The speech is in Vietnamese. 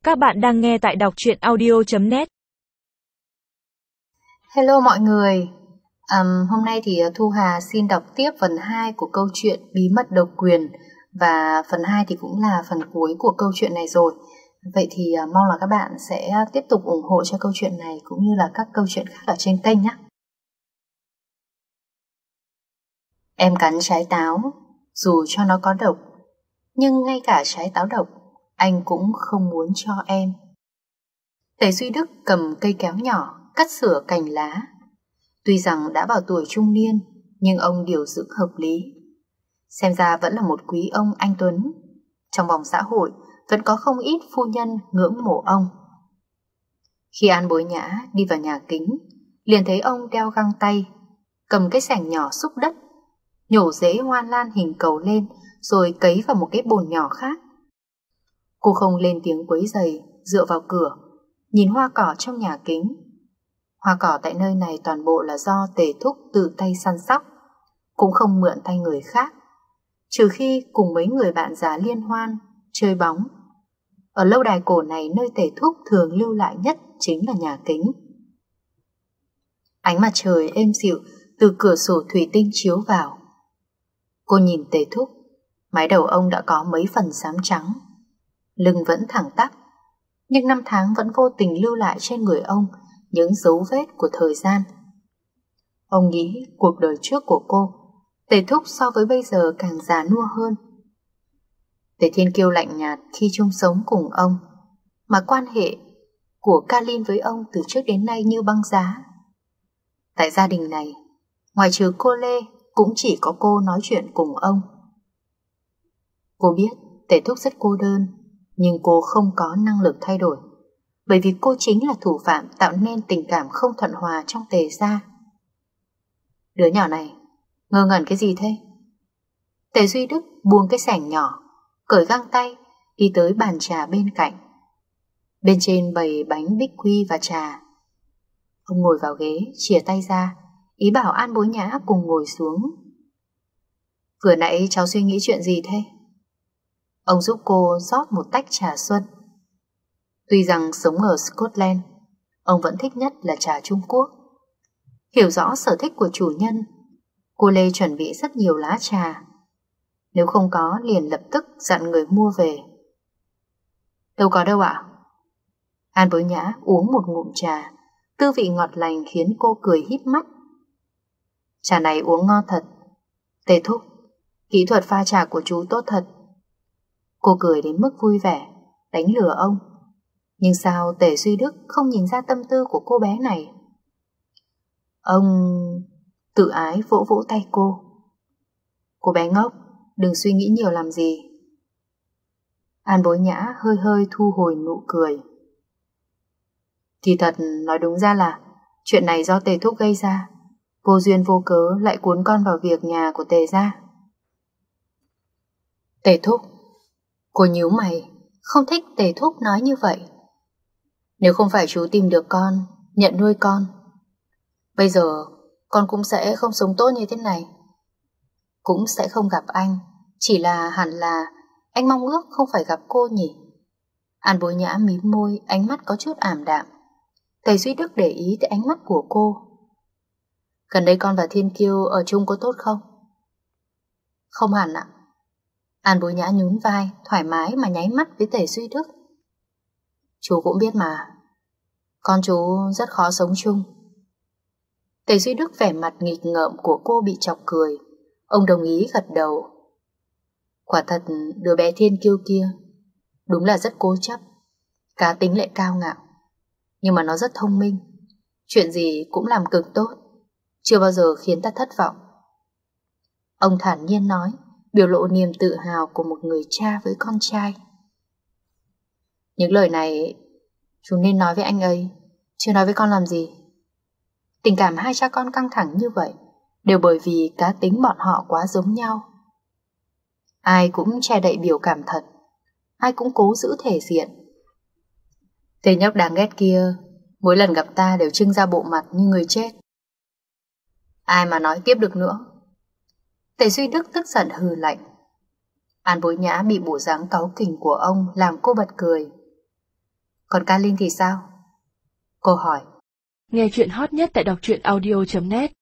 Các bạn đang nghe tại đọc truyện audio.net. Hello mọi người, hôm nay thì Thu Hà xin đọc tiếp phần 2 của câu chuyện Bí mật độc quyền. Và phần 2 thì cũng là phần cuối của câu chuyện này rồi. Vậy thì mong là các bạn sẽ tiếp tục ủng hộ cho câu chuyện này cũng như là các câu chuyện khác ở trên kênh nhé. Em cắn trái táo, dù cho nó có độc, nhưng ngay cả trái táo độc anh cũng không muốn cho em. Tề Duy Đức cầm cây kéo nhỏ cắt sửa cành lá. Tuy rằng đã vào tuổi trung niên, nhưng ông điều dưỡng hợp lý. Xem ra vẫn là một quý ông anh tuấn. Trong vòng xã hội vẫn có không ít phu nhân ngưỡng mộ ông. Khi An Bối Nhã đi vào nhà kính, liền thấy ông đeo găng tay, cầm cái xẻng nhỏ xúc đất, nhổ rễ hoa lan hình cầu lên rồi cấy vào một cái bồn nhỏ khác. Cô không lên tiếng quấy rầy, dựa vào cửa, nhìn hoa cỏ trong nhà kính. Hoa cỏ tại nơi này toàn bộ là do Tề Thúc tự tay săn sóc, cũng không mượn tay người khác, trừ khi cùng mấy người bạn già liên hoan, chơi bóng. Ở lâu đài cổ này, nơi Tề Thúc thường lưu lại nhất chính là nhà kính. Ánh mặt trời êm dịu từ cửa sổ thủy tinh chiếu vào. Cô nhìn Tề Thúc, mái đầu ông đã có mấy phần xám trắng, lưng vẫn thẳng tắp, nhưng năm tháng vẫn vô tình lưu lại trên người ông những dấu vết của thời gian. Ông nghĩ cuộc đời trước của cô, Tề Thúc so với bây giờ càng già nua hơn. Tề Thiên Kiêu lạnh nhạt khi chung sống cùng ông, mà quan hệ của Kalin với ông từ trước đến nay như băng giá. Tại gia đình này, ngoài trừ cô Lê, cũng chỉ có cô nói chuyện cùng ông. Cô biết Tề Thúc rất cô đơn, nhưng cô không có năng lực thay đổi, bởi vì cô chính là thủ phạm tạo nên tình cảm không thuận hòa trong Tề gia. Đứa nhỏ này, ngơ ngẩn cái gì thế? Tề Duy Đức buông cái xẻng nhỏ, cởi găng tay, đi tới bàn trà bên cạnh. Bên trên bày bánh bích quy và trà. Ông ngồi vào ghế, chìa tay ra, ý bảo An Bối Nhã cùng ngồi xuống. Vừa nãy cháu suy nghĩ chuyện gì thế? Ông giúp cô rót một tách trà xuân. Tuy rằng sống ở Scotland, ông vẫn thích nhất là trà Trung Quốc. Hiểu rõ sở thích của chủ nhân, cô Lê chuẩn bị rất nhiều lá trà. Nếu không có liền lập tức dặn người mua về. Đâu có đâu ạ. An Bối Nhã uống một ngụm trà, tư vị ngọt lành khiến cô cười híp mắt. Trà này uống ngon thật. Tề Thúc, kỹ thuật pha trà của chú tốt thật. Cô cười đến mức vui vẻ, đánh lừa ông. Nhưng sao Tề Duy Đức không nhìn ra tâm tư của cô bé này? Ông tự ái vỗ vỗ tay cô. Cô bé ngốc, đừng suy nghĩ nhiều làm gì. An Bối Nhã hơi hơi thu hồi nụ cười. Thì thật, nói đúng ra là chuyện này do Tề Thúc gây ra. Vô duyên vô cớ lại cuốn con vào việc nhà của Tề gia. Tề Thúc. Cô nhíu mày, không thích Tề Thúc nói như vậy. Nếu không phải chú tìm được con, nhận nuôi con, bây giờ con cũng sẽ không sống tốt như thế này. Cũng sẽ không gặp anh, chỉ là hẳn là anh mong ước không phải gặp cô nhỉ. An Bối Nhã mím môi, ánh mắt có chút ảm đạm. Tề Duy Đức để ý tới ánh mắt của cô. Gần đây con và Thiên Kiêu ở chung có tốt không? Không hẳn ạ. An Bối Nhã nhún vai, thoải mái mà nháy mắt với Tề Duy Đức. Chú cũng biết mà, con chú rất khó sống chung. Tề Duy Đức vẻ mặt nghịch ngợm của cô bị chọc cười. Ông đồng ý gật đầu. Quả thật đứa bé Thiên Kiêu kia đúng là rất cố chấp, cá tính lại cao ngạo. Nhưng mà nó rất thông minh, chuyện gì cũng làm cực tốt, chưa bao giờ khiến ta thất vọng. Ông thản nhiên nói, biểu lộ niềm tự hào của một người cha với con trai. Những lời này chú nên nói với anh ấy, chứ nói với con làm gì. Tình cảm hai cha con căng thẳng như vậy đều bởi vì cá tính bọn họ quá giống nhau. Ai cũng che đậy biểu cảm thật, ai cũng cố giữ thể diện. Tên nhóc đáng ghét kia mỗi lần gặp ta đều trưng ra bộ mặt như người chết. Ai mà nói tiếp được nữa. Tề Duy Đức tức giận hừ lạnh. An Bối Nhã bị bộ dáng cáu kỉnh của ông làm cô bật cười. Còn Ca Linh thì sao? Cô hỏi. Nghe chuyện hot nhất tại đọc truyện audio.net.